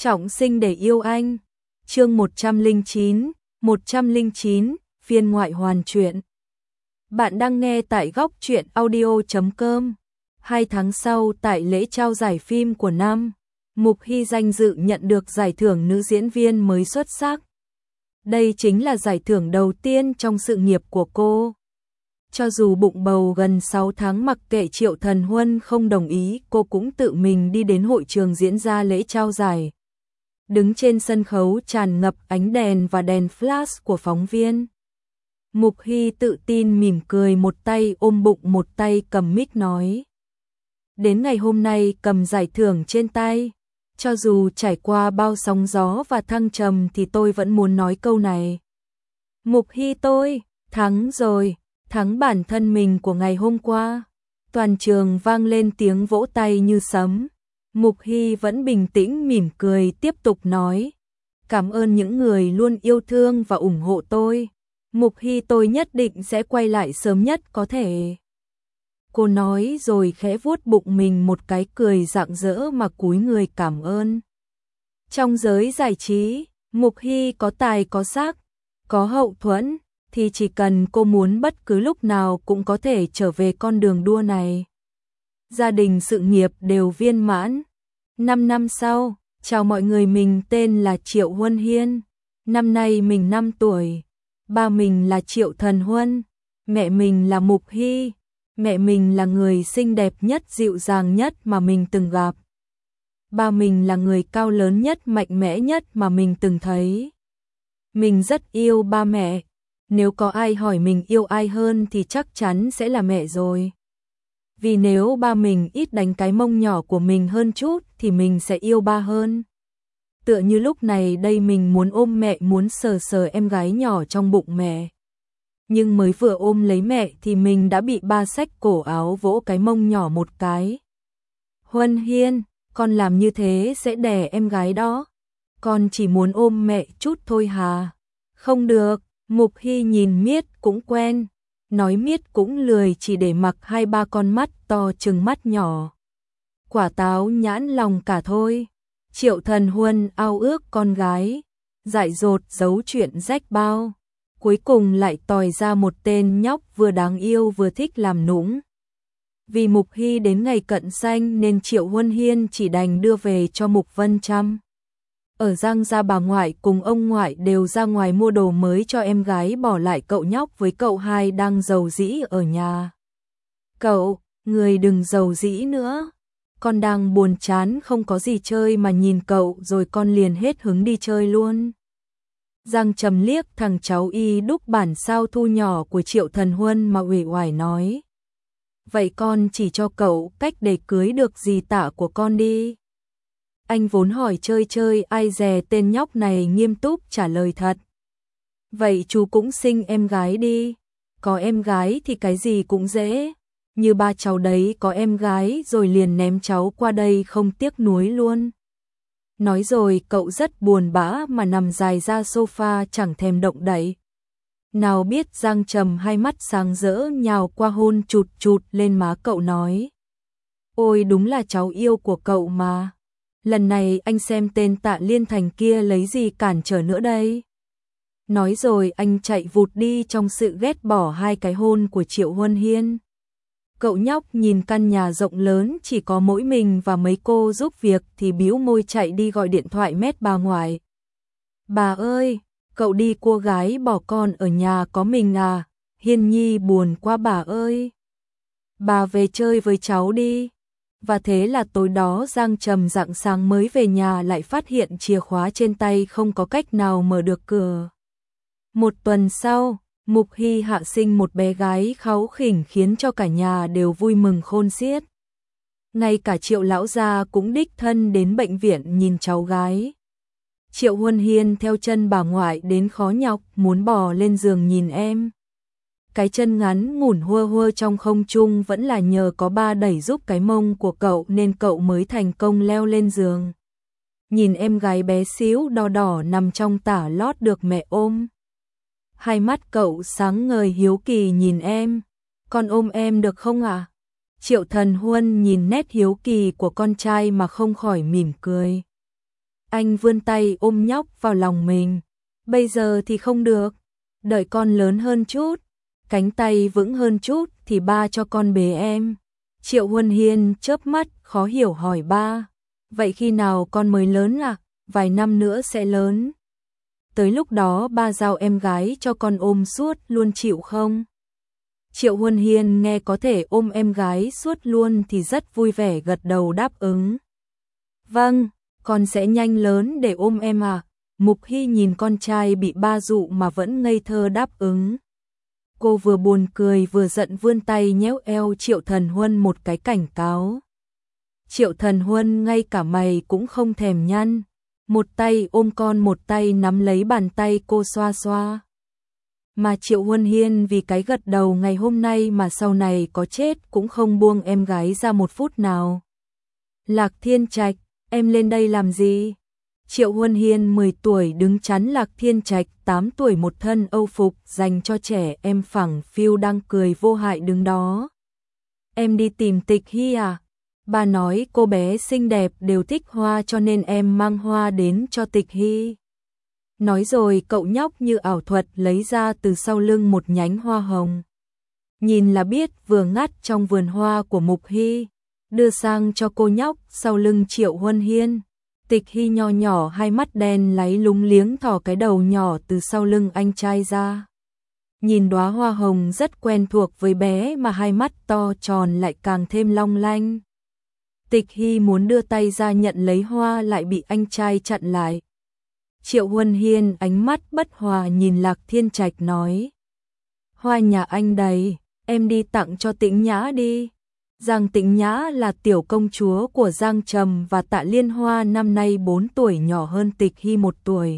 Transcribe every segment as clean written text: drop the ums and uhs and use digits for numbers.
Trọng sinh để yêu anh. Chương 109, phiên ngoại hoàn truyện. Bạn đang nghe tại góc truyện audio.com. 2 tháng sau tại lễ trao giải phim của năm, Mục Hy danh dự nhận được giải thưởng nữ diễn viên mới xuất sắc. Đây chính là giải thưởng đầu tiên trong sự nghiệp của cô. Cho dù bụng bầu gần 6 tháng mặc kệ Triệu Thần Huân không đồng ý, cô cũng tự mình đi đến hội trường diễn ra lễ trao giải. Đứng trên sân khấu tràn ngập ánh đèn và đèn flash của phóng viên. Mục Hy tự tin mỉm cười, một tay ôm bụng một tay cầm mic nói. Đến ngày hôm nay cầm giải thưởng trên tay, cho dù trải qua bao sóng gió và thăng trầm thì tôi vẫn muốn nói câu này. Mục Hy tôi, thắng rồi, thắng bản thân mình của ngày hôm qua. Toàn trường vang lên tiếng vỗ tay như sấm. Mục Hy vẫn bình tĩnh mỉm cười tiếp tục nói. Cảm ơn những người luôn yêu thương và ủng hộ tôi. Mục Hy tôi nhất định sẽ quay lại sớm nhất có thể. Cô nói rồi khẽ vuốt bụng mình một cái, cười rạng rỡ mà cúi người cảm ơn. Trong giới giải trí, Mục Hy có tài có sắc, có hậu thuẫn, thì chỉ cần cô muốn bất cứ lúc nào cũng có thể trở về con đường đua này. Gia đình sự nghiệp đều viên mãn. 5 năm sau, chào mọi người, mình tên là Triệu Huân Hiên. Năm nay mình 5 tuổi. Ba mình là Triệu Thần Huân. Mẹ mình là Mục Hy. Mẹ mình là người xinh đẹp nhất, dịu dàng nhất mà mình từng gặp. Ba mình là người cao lớn nhất, mạnh mẽ nhất mà mình từng thấy. Mình rất yêu ba mẹ. Nếu có ai hỏi mình yêu ai hơn thì chắc chắn sẽ là mẹ rồi. Vì nếu ba mình ít đánh cái mông nhỏ của mình hơn chút thì mình sẽ yêu ba hơn. Tựa như lúc này đây mình muốn ôm mẹ, muốn sờ sờ em gái nhỏ trong bụng mẹ. Nhưng mới vừa ôm lấy mẹ thì mình đã bị ba xách cổ áo vỗ cái mông nhỏ một cái. Huân Hiên, con làm như thế sẽ đẻ em gái đó. Con chỉ muốn ôm mẹ chút thôi hà. Không được, Mục Hy nhìn Miết cũng quen. Nói Miết cũng lười, chỉ để mặc 2-3 con mắt to chừng mắt nhỏ. Quả táo nhãn lòng cả thôi. Triệu Thần Huân ao ước con gái, dại dột giấu chuyện rách bao. Cuối cùng lại tòi ra một tên nhóc vừa đáng yêu vừa thích làm nũng. Vì Mục Hy đến ngày cận xanh nên Triệu Huân Hiên chỉ đành đưa về cho Mục Vân chăm. Ở Giang gia bà ngoại cùng ông ngoại đều ra ngoài mua đồ mới cho em gái, bỏ lại cậu nhóc với cậu hai đang rầu rĩ ở nhà. Cậu, người đừng rầu rĩ nữa. Con đang buồn chán không có gì chơi mà nhìn cậu rồi con liền hết hứng đi chơi luôn. Giang Trầm liếc thằng cháu y đúc bản sao thu nhỏ của Triệu Thần Huân mà uể oải nói. Vậy con chỉ cho cậu cách để cưới được dì Tạ của con đi. Anh vốn hỏi chơi chơi, ai dè tên nhóc này nghiêm túc trả lời thật. Vậy chú cũng sinh em gái đi. Có em gái thì cái gì cũng dễ. Như ba cháu đấy có em gái rồi liền ném cháu qua đây không tiếc nuối luôn. Nói rồi cậu rất buồn bã mà nằm dài ra sofa chẳng thèm động đậy. Nào biết Giang Trầm hai mắt sáng rỡ nhào qua hôn chụt chụt lên má cậu nói. Ôi đúng là cháu yêu của cậu mà. Lần này anh xem tên Tạ Liên Thành kia lấy gì cản trở nữa đây. Nói rồi anh chạy vụt đi trong sự ghét bỏ 2 cái hôn của Triệu Huân Hiên. Cậu nhóc nhìn căn nhà rộng lớn chỉ có mỗi mình và mấy cô giúp việc thì bĩu môi chạy đi gọi điện thoại mét bà ngoại. Bà ơi, cậu đi cô gái bỏ con ở nhà có mình à, Hiên Nhi buồn quá bà ơi. Bà về chơi với cháu đi. Và thế là tối đó Giang Trầm rạng sáng mới về nhà lại phát hiện chìa khóa trên tay không có cách nào mở được cửa. Một tuần sau, Mục Hy hạ sinh một bé gái kháu khỉnh khiến cho cả nhà đều vui mừng khôn xiết. Ngay cả Triệu lão gia cũng đích thân đến bệnh viện nhìn cháu gái. Triệu Huân Hiên theo chân bà ngoại đến khó nhọc muốn bò lên giường nhìn em. Cái chân ngắn ngủn hua hua trong không trung vẫn là nhờ có ba đẩy giúp cái mông của cậu nên cậu mới thành công leo lên giường. Nhìn em gái bé xíu đỏ đỏ nằm trong tả lót được mẹ ôm. Hai mắt cậu sáng ngời hiếu kỳ nhìn em. Con ôm em được không ạ? Triệu Thần Huân nhìn nét hiếu kỳ của con trai mà không khỏi mỉm cười. Anh vươn tay ôm nhóc vào lòng mình. Bây giờ thì không được, đợi con lớn hơn chút, cánh tay vững hơn chút thì ba cho con bế em. Triệu Huân Hiên chớp mắt khó hiểu hỏi ba, vậy khi nào con mới lớn à? Vài năm nữa sẽ lớn. Tới lúc đó ba giao em gái cho con ôm suốt luôn chịu không? Triệu Huân Hiên nghe có thể ôm em gái suốt luôn thì rất vui vẻ gật đầu đáp ứng. Vâng, con sẽ nhanh lớn để ôm em à? Mục Hy nhìn con trai bị ba dụ mà vẫn ngây thơ đáp ứng. Cô vừa buồn cười vừa giận vươn tay nhéo eo Triệu Thần Huân một cái cảnh cáo. Triệu Thần Huân ngay cả mày cũng không thèm nhăn, một tay ôm con một tay nắm lấy bàn tay cô xoa xoa. Mà Triệu Huân Hiên vì cái gật đầu ngày hôm nay mà sau này có chết cũng không buông em gái ra một phút nào. Lạc Thiên Trạch, em lên đây làm gì? Triệu Huân Hiên 10 tuổi đứng chắn Lạc Thiên Trạch 8 tuổi một thân âu phục dành cho trẻ em phẳng phiu đang cười vô hại đứng đó. Em đi tìm Tịch Hy à? Bà nói cô bé xinh đẹp đều thích hoa cho nên em mang hoa đến cho Tịch Hy. Nói rồi cậu nhóc như ảo thuật lấy ra từ sau lưng một nhánh hoa hồng. Nhìn là biết vừa ngắt trong vườn hoa của Mục Hy, đưa sang cho cô nhóc sau lưng Triệu Huân Hiên. Tịch Hy nho nhỏ hai mắt đen láy lúng liếng thò cái đầu nhỏ từ sau lưng anh trai ra. Nhìn đóa hoa hồng rất quen thuộc với bé mà hai mắt to tròn lại càng thêm long lanh. Tịch Hy muốn đưa tay ra nhận lấy hoa lại bị anh trai chặn lại. Triệu Huân Hiên ánh mắt bất hòa nhìn Lạc Thiên Trạch nói. Hoa nhà anh đầy, em đi tặng cho Tĩnh Nhã đi. Giang Tĩnh Nhã là tiểu công chúa của Giang Trầm và Tạ Liên Hoa năm nay 4 tuổi nhỏ hơn Tịch Hy 1 tuổi.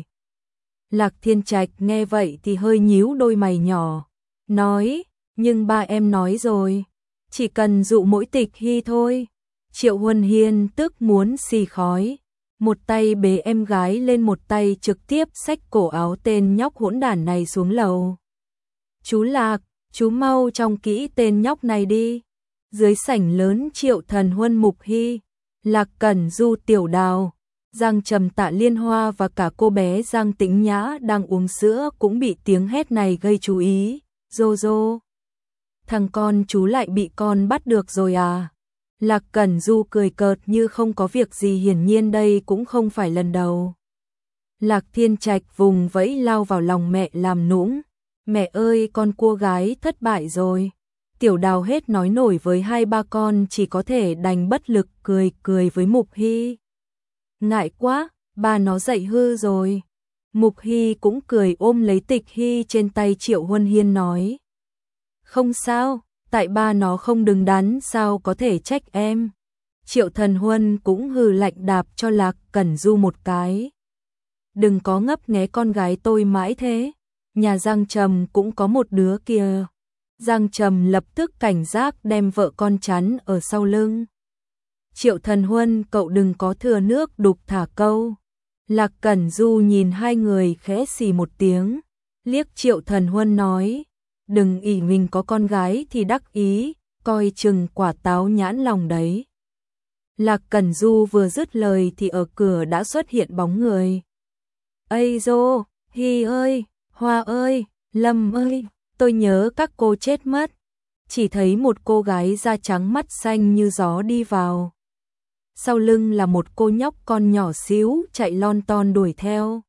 Lạc Thiên Trạch nghe vậy thì hơi nhíu đôi mày nhỏ, nói, nhưng ba em nói rồi, chỉ cần dụ mỗi Tịch Hy thôi. Triệu Huân Hiên tức muốn xì khói, một tay bế em gái lên một tay trực tiếp xách cổ áo tên nhóc hỗn đản này xuống lầu. Chú Lạc, chú mau trông kỹ tên nhóc này đi. Dưới sảnh lớn Triệu Thần Huân Mục Hy, Lạc Cẩn Du Tiểu Đào, Giang Trầm Tạ Liên Hoa và cả cô bé Giang Tĩnh Nhã đang uống sữa cũng bị tiếng hét này gây chú ý. Rô rô, thằng con chú lại bị con bắt được rồi à? Lạc Cẩn Du cười cợt như không có việc gì, hiển nhiên đây cũng không phải lần đầu. Lạc Thiên Trạch vùng vẫy lao vào lòng mẹ làm nũng. Mẹ ơi, con cua gái thất bại rồi. Tiểu Đào hết nói nổi với hai ba con, chỉ có thể đành bất lực cười cười với Mục Hy. Ngại quá, ba nó dậy hư rồi. Mục Hy cũng cười ôm lấy Tịch Hy trên tay Triệu Huân Hiên nói. Không sao, tại ba nó không đứng đắn sao có thể trách em. Triệu Thần Huân cũng hừ lạnh đạp cho Lạc Cẩn Du một cái. Đừng có ngấp nghé con gái tôi mãi thế. Nhà Giang Trầm cũng có một đứa kìa. Giang Trầm lập tức cảnh giác đem vợ con chắn ở sau lưng. Triệu Thần Huân, cậu đừng có thừa nước đục thả câu. Lạc Cẩn Du nhìn hai người khẽ xì một tiếng, liếc Triệu Thần Huân nói, đừng ỷ mình có con gái thì đắc ý, coi chừng quả táo nhãn lòng đấy. Lạc Cẩn Du vừa dứt lời thì ở cửa đã xuất hiện bóng người. Ây dô, Hy ơi, Hoa ơi, Lâm ơi, tôi nhớ các cô chết mất. Chỉ thấy một cô gái da trắng mắt xanh như gió đi vào. Sau lưng là một cô nhóc con nhỏ xíu chạy lon ton đuổi theo.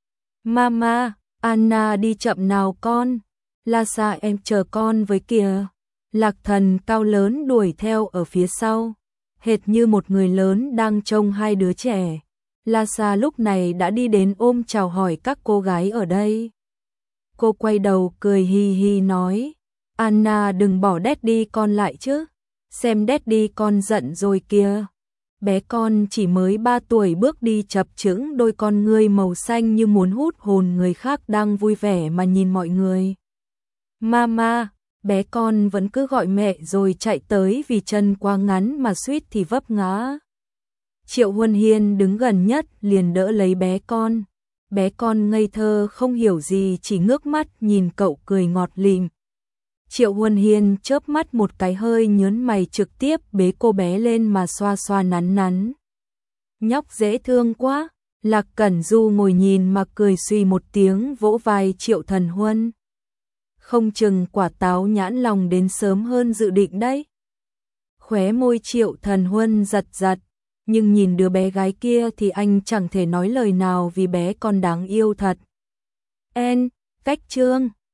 Mama, Anna đi chậm nào con. Lhasa em chờ con với kìa. Lạc Thần cao lớn đuổi theo ở phía sau, hệt như một người lớn đang trông hai đứa trẻ. Lhasa lúc này đã đi đến ôm chào hỏi các cô gái ở đây. Cô quay đầu cười hi hi nói, Anna đừng bỏ Daddy con lại chứ, xem Daddy con giận rồi kìa. Bé con chỉ mới 3 tuổi bước đi chập chững, đôi con ngươi màu xanh như muốn hút hồn người khác đang vui vẻ mà nhìn mọi người. Mama, bé con vẫn cứ gọi mẹ rồi chạy tới vì chân quá ngắn mà suýt thì vấp ngã. Triệu Huân Hiên đứng gần nhất liền đỡ lấy bé con. Bé con ngây thơ không hiểu gì chỉ ngước mắt nhìn cậu cười ngọt lịm. Triệu Huân Hiên chớp mắt một cái hơi nhớn mày trực tiếp bế cô bé lên mà xoa xoa nắn nắn. Nhóc dễ thương quá, Lạc Cẩn Du ngồi nhìn mà cười suy một tiếng, vỗ vai Triệu Thần Huân. Không chừng quả táo nhãn lòng đến sớm hơn dự định đấy. Khóe môi Triệu Thần Huân giật giật, nhưng nhìn đứa bé gái kia thì anh chẳng thể nói lời nào vì bé con đáng yêu thật. Cách chương